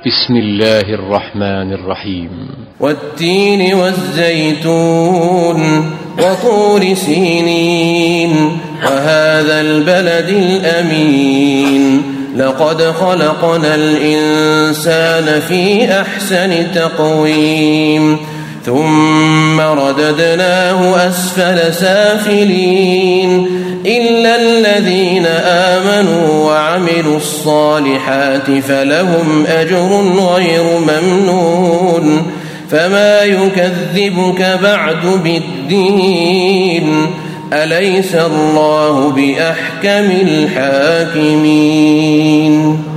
بسم الله الرحمن الرحيم. والتين والزيتون وطور سينين وهذا البلد الأمين لقد خلقنا الإنسان في أحسن تقويم ثم رددناه أسفل سافلين إلا الذين آمنوا وعملوا الصالحات فلهم أجر غير ممنون فما يكذبك بعد بالدين أليس الله بأحكم الحاكمين.